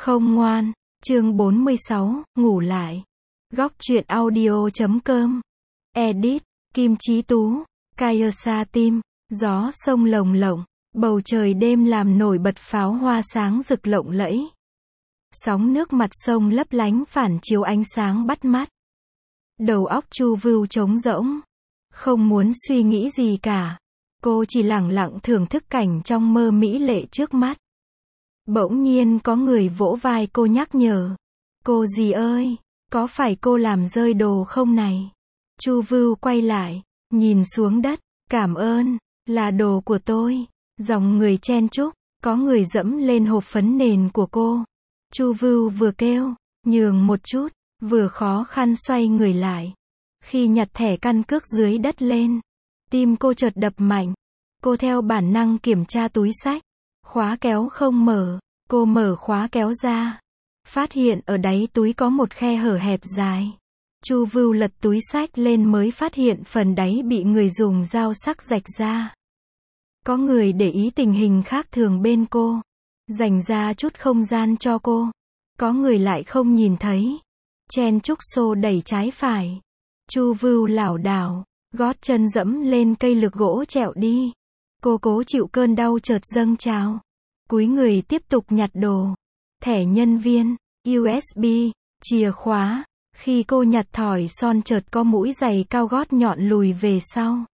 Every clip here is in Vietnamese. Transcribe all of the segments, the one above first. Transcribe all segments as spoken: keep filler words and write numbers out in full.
Không ngoan. Chương bốn mươi sáu, ngủ lại. Góc truyện audio chấm com. Edit, Kim Chí Tú, Kaysa Tim. Gió sông lồng lộng, bầu trời đêm làm nổi bật pháo hoa sáng rực lộng lẫy. Sóng nước mặt sông lấp lánh phản chiếu ánh sáng bắt mắt. Đầu óc Chu Vưu trống rỗng, không muốn suy nghĩ gì cả. Cô chỉ lẳng lặng thưởng thức cảnh trong mơ mỹ lệ trước mắt. Bỗng nhiên có người vỗ vai cô nhắc nhở. Cô dì ơi, có phải cô làm rơi đồ không này? Chu Vưu quay lại, nhìn xuống đất, cảm ơn, là đồ của tôi. Dòng người chen chúc, có người dẫm lên hộp phấn nền của cô. Chu Vưu vừa kêu, nhường một chút, vừa khó khăn xoay người lại. Khi nhặt thẻ căn cước dưới đất lên, tim cô chợt đập mạnh. Cô theo bản năng kiểm tra túi xách. Khóa kéo không mở, cô mở khóa kéo ra. Phát hiện ở đáy túi có một khe hở hẹp dài. Chu Vưu lật túi xách lên mới phát hiện phần đáy bị người dùng dao sắc rạch ra. Có người để ý tình hình khác thường bên cô, dành ra chút không gian cho cô. Có người lại không nhìn thấy, chen chúc xô đẩy trái phải. Chu Vưu lảo đảo, gót chân dẫm lên cây lược gỗ trẹo đi. Cô cố chịu cơn đau chợt dâng trào. Cúi người tiếp tục nhặt đồ. Thẻ nhân viên, u ét bê, chìa khóa. Khi cô nhặt thỏi son chợt có mũi giày cao gót nhọn lùi về sau.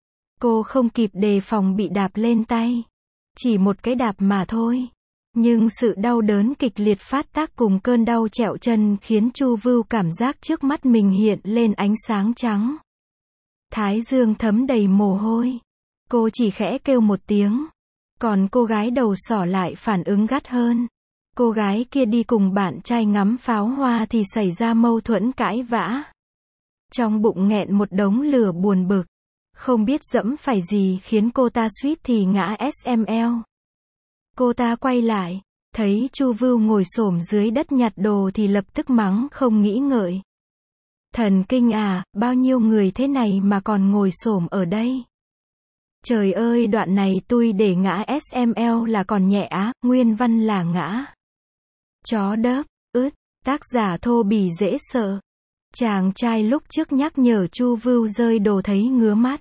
Cô không kịp đề phòng bị đạp lên tay. Chỉ một cái đạp mà thôi. Nhưng sự đau đớn kịch liệt phát tác cùng cơn đau trẹo chân khiến Chu Vưu cảm giác trước mắt mình hiện lên ánh sáng trắng. Thái dương thấm đầy mồ hôi. Cô chỉ khẽ kêu một tiếng. Còn cô gái đầu sỏ lại phản ứng gắt hơn. Cô gái kia đi cùng bạn trai ngắm pháo hoa thì xảy ra mâu thuẫn cãi vã. Trong bụng nghẹn một đống lửa buồn bực. Không biết dẫm phải gì khiến cô ta suýt thì ngã ét em lờ. Cô ta quay lại, thấy Chu Vưu ngồi xổm dưới đất nhặt đồ thì lập tức mắng không nghĩ ngợi. Thần kinh à, bao nhiêu người thế này mà còn ngồi xổm ở đây. Trời ơi, đoạn này tôi để ngã ét em lờ là còn nhẹ á, nguyên văn là ngã. Chó đớp, ướt, tác giả thô bỉ dễ sợ. Chàng trai lúc trước nhắc nhở Chu Vưu rơi đồ thấy ngứa mắt.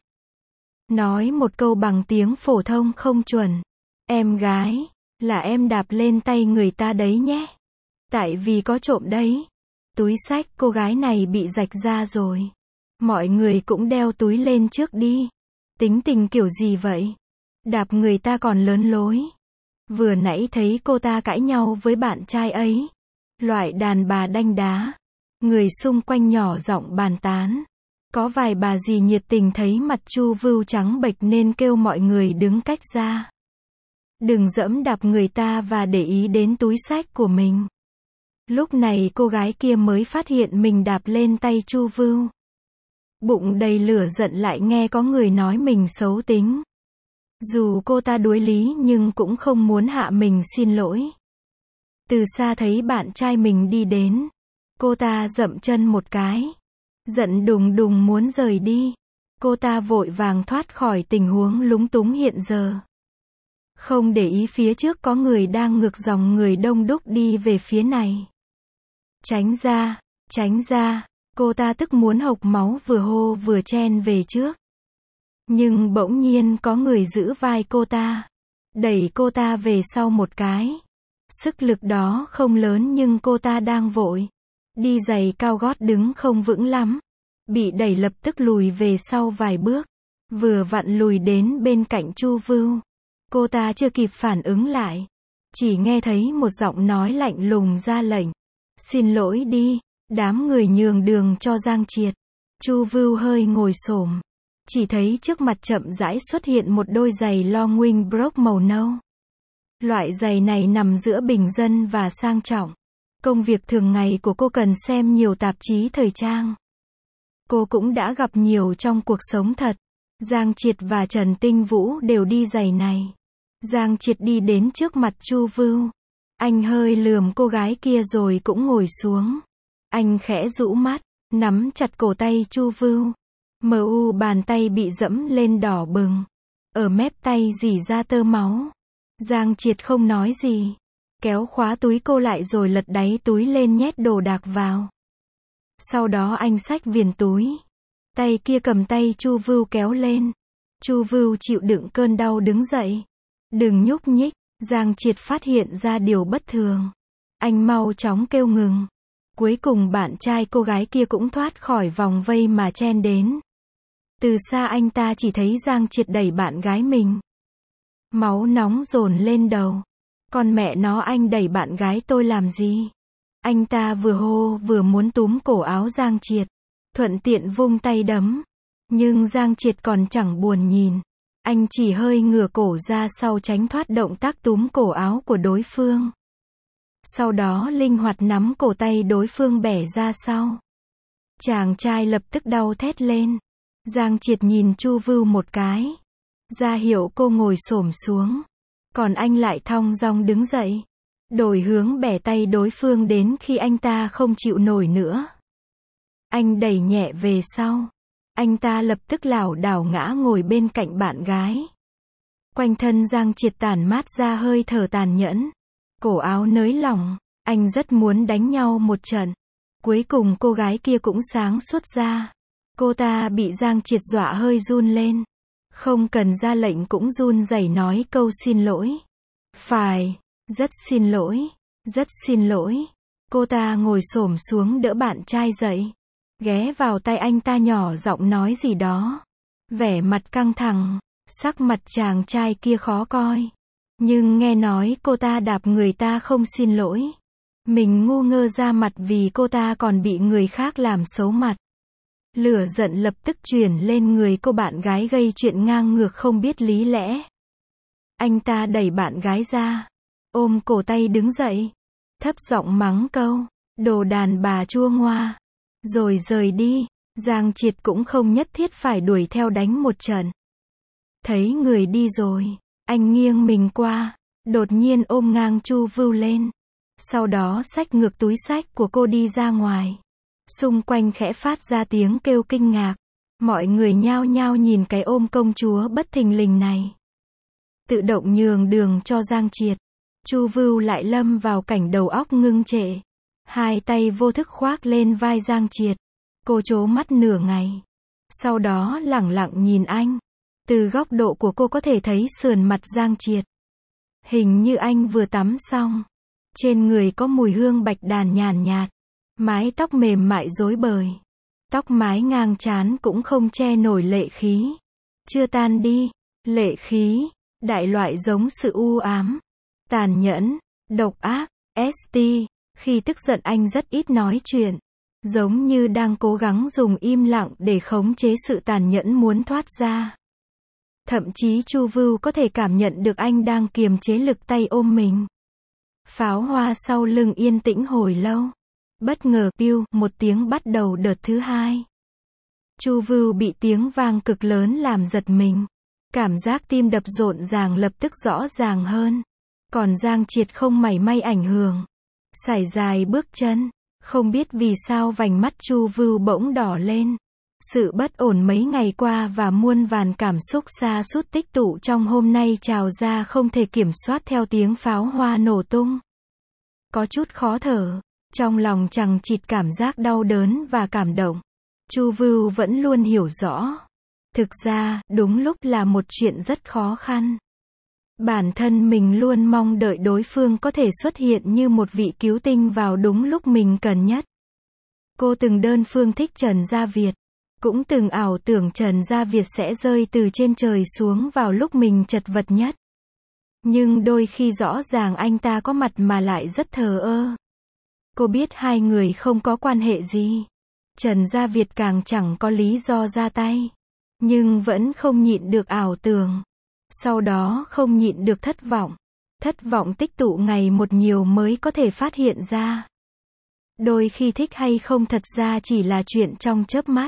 Nói một câu bằng tiếng phổ thông không chuẩn. Em gái, là em đạp lên tay người ta đấy nhé. Tại vì có trộm đấy. Túi xách cô gái này bị rạch ra rồi. Mọi người cũng đeo túi lên trước đi. Tính tình kiểu gì vậy? Đạp người ta còn lớn lối. Vừa nãy thấy cô ta cãi nhau với bạn trai ấy. Loại đàn bà đanh đá. Người xung quanh nhỏ giọng bàn tán. Có vài bà dì nhiệt tình thấy mặt Chu Vưu trắng bệch nên kêu mọi người đứng cách ra. Đừng dẫm đạp người ta và để ý đến túi xách của mình. Lúc này cô gái kia mới phát hiện mình đạp lên tay Chu Vưu. Bụng đầy lửa giận lại nghe có người nói mình xấu tính. Dù cô ta đuối lý nhưng cũng không muốn hạ mình xin lỗi. Từ xa thấy bạn trai mình đi đến. Cô ta dậm chân một cái. Giận đùng đùng muốn rời đi. Cô ta vội vàng thoát khỏi tình huống lúng túng hiện giờ. Không để ý phía trước có người đang ngược dòng người đông đúc đi về phía này. Tránh ra, tránh ra. Cô ta tức muốn hộc máu vừa hô vừa chen về trước. Nhưng bỗng nhiên có người giữ vai cô ta. Đẩy cô ta về sau một cái. Sức lực đó không lớn nhưng cô ta đang vội. Đi giày cao gót đứng không vững lắm. Bị đẩy lập tức lùi về sau vài bước. Vừa vặn lùi đến bên cạnh Chu Vưu. Cô ta chưa kịp phản ứng lại. Chỉ nghe thấy một giọng nói lạnh lùng ra lệnh. Xin lỗi đi. Đám người nhường đường cho Giang Triệt. Chu Vưu hơi ngồi xổm. Chỉ thấy trước mặt chậm rãi xuất hiện một đôi giày Long Wing Brogue màu nâu. Loại giày này nằm giữa bình dân và sang trọng. Công việc thường ngày của cô cần xem nhiều tạp chí thời trang. Cô cũng đã gặp nhiều trong cuộc sống thật. Giang Triệt và Trần Tinh Vũ đều đi giày này. Giang Triệt đi đến trước mặt Chu Vưu. Anh hơi lườm cô gái kia rồi cũng ngồi xuống. Anh khẽ rũ mắt, nắm chặt cổ tay Chu Vưu. Mờ u bàn tay bị dẫm lên đỏ bừng. Ở mép tay rỉ ra tơ máu. Giang Triệt không nói gì. kéo khóa túi cô lại rồi lật đáy túi lên nhét đồ đạc vào. Sau đó anh xách viền túi. Tay kia cầm tay Chu Vưu kéo lên. Chu Vưu chịu đựng cơn đau đứng dậy. Đừng nhúc nhích, Giang Triệt phát hiện ra điều bất thường. Anh mau chóng kêu ngừng. Cuối cùng bạn trai cô gái kia cũng thoát khỏi vòng vây mà chen đến. Từ xa anh ta chỉ thấy Giang Triệt đẩy bạn gái mình. Máu nóng dồn lên đầu. Con mẹ nó, anh đẩy bạn gái tôi làm gì? Anh ta vừa hô vừa muốn túm cổ áo Giang Triệt, thuận tiện vung tay đấm. Nhưng Giang Triệt còn chẳng buồn nhìn. Anh chỉ hơi ngửa cổ ra sau tránh thoát động tác túm cổ áo của đối phương. Sau đó linh hoạt nắm cổ tay đối phương bẻ ra sau. Chàng trai lập tức đau thét lên. Giang Triệt nhìn Chu Vưu một cái, ra hiệu cô ngồi xổm xuống. Còn anh lại thong dong đứng dậy, đổi hướng bẻ tay đối phương đến khi anh ta không chịu nổi nữa. Anh đẩy nhẹ về sau. Anh ta lập tức lảo đảo ngã ngồi bên cạnh bạn gái. Quanh thân Giang Triệt tản mát ra hơi thở tàn nhẫn. Cổ áo nới lỏng. Anh rất muốn đánh nhau một trận. Cuối cùng cô gái kia cũng sáng suốt ra. Cô ta bị Giang Triệt dọa hơi run lên. Không cần ra lệnh cũng run rẩy nói câu xin lỗi. Phải, rất xin lỗi, rất xin lỗi. Cô ta ngồi xổm xuống đỡ bạn trai dậy. Ghé vào tay anh ta nhỏ giọng nói gì đó. Vẻ mặt căng thẳng, sắc mặt chàng trai kia khó coi. Nhưng nghe nói cô ta đạp người ta không xin lỗi. Mình ngu ngơ ra mặt vì cô ta còn bị người khác làm xấu mặt. Lửa giận lập tức chuyển lên người cô bạn gái gây chuyện ngang ngược không biết lý lẽ. Anh ta đẩy bạn gái ra, ôm cổ tay đứng dậy, thấp giọng mắng câu, đồ đàn bà chua ngoa, rồi rời đi. Giang Triệt cũng không nhất thiết phải đuổi theo đánh một trận. Thấy người đi rồi, anh nghiêng mình qua, đột nhiên ôm ngang Chu Vưu lên. Sau đó xách ngược túi xách của cô đi ra ngoài. Xung quanh khẽ phát ra tiếng kêu kinh ngạc. Mọi người nhao nhao nhìn cái ôm công chúa bất thình lình này. Tự động nhường đường cho Giang Triệt. Chu Vưu lại lâm vào cảnh đầu óc ngưng trệ. Hai tay vô thức khoác lên vai Giang Triệt. Cô trố mắt nửa ngày. Sau đó lẳng lặng nhìn anh. Từ góc độ của cô có thể thấy sườn mặt Giang Triệt. Hình như anh vừa tắm xong. Trên người có mùi hương bạch đàn nhàn nhạt. Mái tóc mềm mại rối bời. Tóc mái ngang trán cũng không che nổi lệ khí. Chưa tan đi. Lệ khí, đại loại giống sự u ám, tàn nhẫn, độc ác. ét tê. Khi tức giận anh rất ít nói chuyện. Giống như đang cố gắng dùng im lặng để khống chế sự tàn nhẫn muốn thoát ra. Thậm chí Chu Vưu có thể cảm nhận được anh đang kiềm chế lực tay ôm mình. Pháo hoa sau lưng yên tĩnh hồi lâu. Bất ngờ, piu, một tiếng bắt đầu đợt thứ hai. Chu Vưu bị tiếng vang cực lớn làm giật mình. Cảm giác tim đập rộn ràng lập tức rõ ràng hơn. Còn Giang Triệt không mảy may ảnh hưởng. Sải dài bước chân. Không biết vì sao vành mắt Chu Vưu bỗng đỏ lên. Sự bất ổn mấy ngày qua và muôn vàn cảm xúc sa sút tích tụ trong hôm nay trào ra không thể kiểm soát theo tiếng pháo hoa nổ tung. Có chút khó thở. Trong lòng chằng chịt cảm giác đau đớn và cảm động. Chu Vưu vẫn luôn hiểu rõ. Thực ra, đúng lúc là một chuyện rất khó khăn. Bản thân mình luôn mong đợi đối phương có thể xuất hiện như một vị cứu tinh vào đúng lúc mình cần nhất. Cô từng đơn phương thích Trần Gia Việt. Cũng từng ảo tưởng Trần Gia Việt sẽ rơi từ trên trời xuống vào lúc mình chật vật nhất. Nhưng đôi khi rõ ràng anh ta có mặt mà lại rất thờ ơ. Cô biết hai người không có quan hệ gì. Trần Gia Việt càng chẳng có lý do ra tay. Nhưng vẫn không nhịn được ảo tưởng. Sau đó không nhịn được thất vọng. Thất vọng tích tụ ngày một nhiều mới có thể phát hiện ra. Đôi khi thích hay không thật ra chỉ là chuyện trong chớp mắt.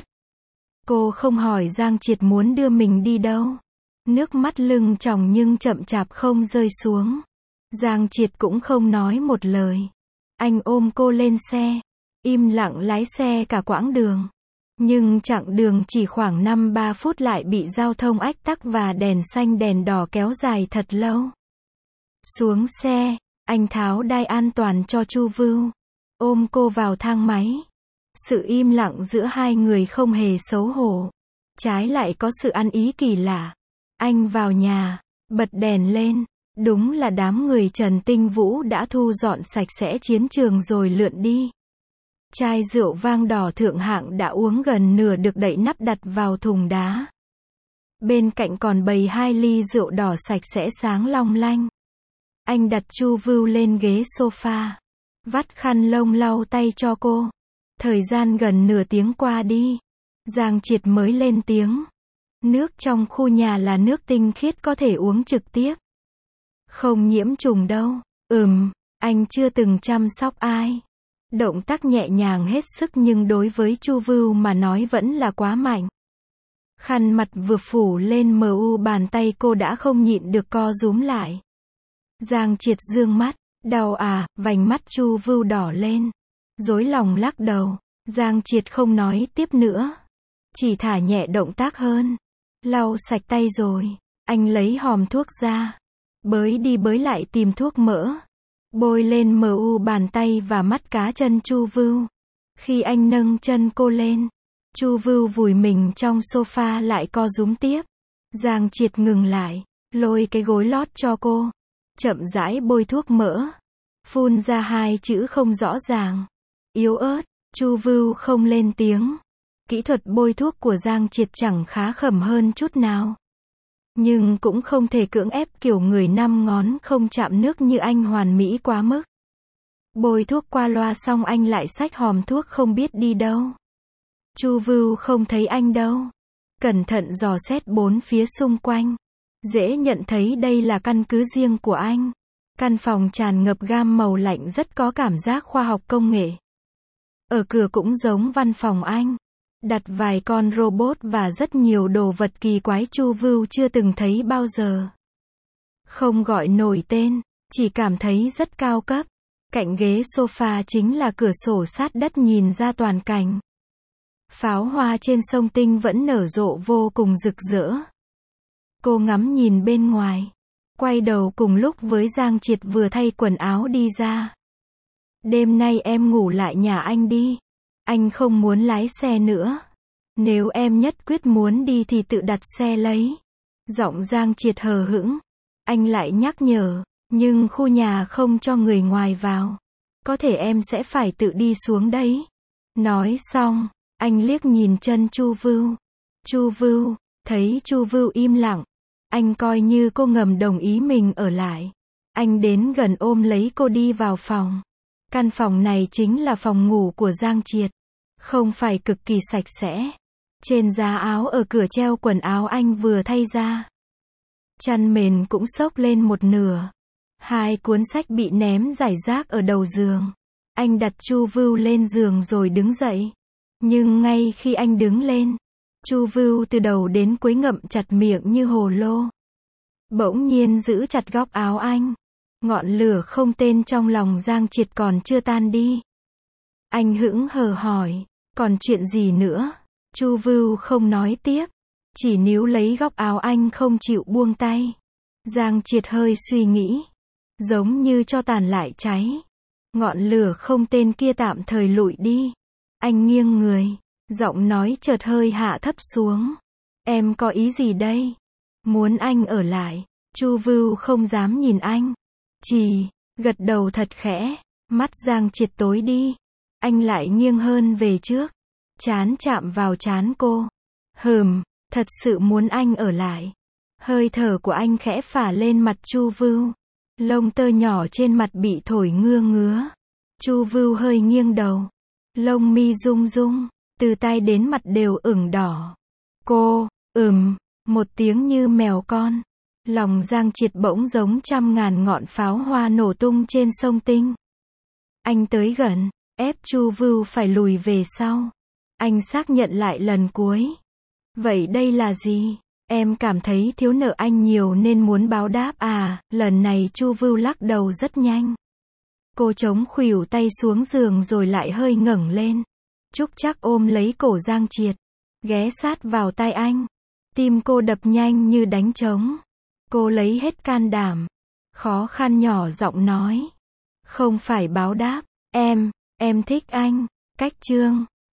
Cô không hỏi Giang Triệt muốn đưa mình đi đâu. Nước mắt lưng tròng nhưng chậm chạp không rơi xuống. Giang Triệt cũng không nói một lời. Anh ôm cô lên xe. Im lặng lái xe cả quãng đường. Nhưng chặng đường chỉ khoảng năm ba phút lại bị giao thông ách tắc và đèn xanh đèn đỏ kéo dài thật lâu. Xuống xe, Anh tháo đai an toàn cho Chu Vưu, ôm cô vào thang máy. Sự im lặng giữa hai người không hề xấu hổ, trái lại có sự ăn ý kỳ lạ. Anh vào nhà, bật đèn lên, đúng là đám người Trần Tinh Vũ đã thu dọn sạch sẽ chiến trường rồi lượn đi. Chai rượu vang đỏ thượng hạng đã uống gần nửa được đậy nắp đặt vào thùng đá. Bên cạnh còn bày hai ly rượu đỏ sạch sẽ sáng long lanh. Anh đặt Chu Vưu lên ghế sofa, vắt khăn lông lau tay cho cô. Thời gian gần nửa tiếng qua đi, Giang Triệt mới lên tiếng. Nước trong khu nhà là nước tinh khiết có thể uống trực tiếp. Không nhiễm trùng đâu. Ừm, anh chưa từng chăm sóc ai. Động tác nhẹ nhàng hết sức nhưng đối với Chu Vưu mà nói vẫn là quá mạnh. Khăn mặt vừa phủ lên mờ u bàn tay cô đã không nhịn được co rúm lại. Giang Triệt dương mắt, đau à, vành mắt Chu Vưu đỏ lên. Rối lòng lắc đầu, Giang Triệt không nói tiếp nữa. Chỉ thả nhẹ động tác hơn. Lau sạch tay rồi, anh lấy hòm thuốc ra. Bới đi bới lại tìm thuốc mỡ. Bôi lên mờ u bàn tay và mắt cá chân Chu Vưu. Khi anh nâng chân cô lên, Chu Vưu vùi mình trong sofa lại co rúm tiếp. Giang Triệt ngừng lại, lôi cái gối lót cho cô. Chậm rãi bôi thuốc mỡ. Phun ra hai chữ không rõ ràng. Yếu ớt. Chu Vưu không lên tiếng. Kỹ thuật bôi thuốc của Giang Triệt chẳng khá khẩm hơn chút nào. Nhưng cũng không thể cưỡng ép kiểu người năm ngón không chạm nước như anh hoàn mỹ quá mức. Bôi thuốc qua loa xong anh lại xách hòm thuốc không biết đi đâu. Chu Vưu không thấy anh đâu. Cẩn thận dò xét bốn phía xung quanh. Dễ nhận thấy đây là căn cứ riêng của anh. Căn phòng tràn ngập gam màu lạnh rất có cảm giác khoa học công nghệ. Ở cửa cũng giống văn phòng anh. Đặt vài con robot và rất nhiều đồ vật kỳ quái Chu Vưu chưa từng thấy bao giờ. Không gọi nổi tên, chỉ cảm thấy rất cao cấp. Cạnh ghế sofa chính là cửa sổ sát đất nhìn ra toàn cảnh. Pháo hoa trên sông Tinh vẫn nở rộ vô cùng rực rỡ. Cô ngắm nhìn bên ngoài, quay đầu cùng lúc với Giang Triệt vừa thay quần áo đi ra. Đêm nay em ngủ lại nhà anh đi. Anh không muốn lái xe nữa. Nếu em nhất quyết muốn đi thì tự đặt xe lấy. Giọng Giang Triệt hờ hững. Anh lại nhắc nhở, nhưng khu nhà không cho người ngoài vào. Có thể em sẽ phải tự đi xuống đấy. Nói xong, anh liếc nhìn chân Chu Vưu. Chu Vưu, thấy Chu Vưu im lặng. Anh coi như cô ngầm đồng ý mình ở lại. Anh đến gần ôm lấy cô đi vào phòng. Căn phòng này chính là phòng ngủ của Giang Triệt. Không phải cực kỳ sạch sẽ. Trên giá áo ở cửa treo quần áo anh vừa thay ra. Chăn mền cũng xốc lên một nửa. Hai cuốn sách bị ném rải rác ở đầu giường. Anh đặt Chu Vưu lên giường rồi đứng dậy. Nhưng ngay khi anh đứng lên, Chu Vưu từ đầu đến cuối ngậm chặt miệng như hồ lô. Bỗng nhiên giữ chặt góc áo anh. Ngọn lửa không tên trong lòng Giang Triệt còn chưa tan đi. Anh hững hờ hỏi, còn chuyện gì nữa? Chu Vưu không nói tiếp, chỉ níu lấy góc áo anh không chịu buông tay. Giang Triệt hơi suy nghĩ, giống như cho tàn lại cháy. Ngọn lửa không tên kia tạm thời lụi đi. Anh nghiêng người, giọng nói chợt hơi hạ thấp xuống. Em có ý gì đây? Muốn anh ở lại. Chu Vưu không dám nhìn anh. Chỉ, gật đầu thật khẽ. Mắt Giang Triệt tối đi. Anh lại nghiêng hơn về trước. Trán chạm vào trán cô. Hừm, thật sự muốn anh ở lại. Hơi thở của anh khẽ phả lên mặt Chu Vưu. Lông tơ nhỏ trên mặt bị thổi ngưa ngứa. Chu Vưu hơi nghiêng đầu. Lông mi rung rung, từ tai đến mặt đều ửng đỏ. Cô, ừm, một tiếng như mèo con. Lòng Giang Triệt bỗng giống trăm ngàn ngọn pháo hoa nổ tung trên sông Tinh. Anh tới gần, ép Chu Vưu phải lùi về sau. Anh xác nhận lại lần cuối. Vậy đây là gì? Em cảm thấy thiếu nợ anh nhiều nên muốn báo đáp à? Lần này Chu Vưu lắc đầu rất nhanh. Cô chống khuỷu tay xuống giường rồi lại hơi ngẩng lên. Trúc Trắc ôm lấy cổ Giang Triệt, ghé sát vào tai anh. Tim cô đập nhanh như đánh trống. Cô lấy hết can đảm, khó khăn nhỏ giọng nói, Không phải báo đáp. Em, em thích anh. Cách chương.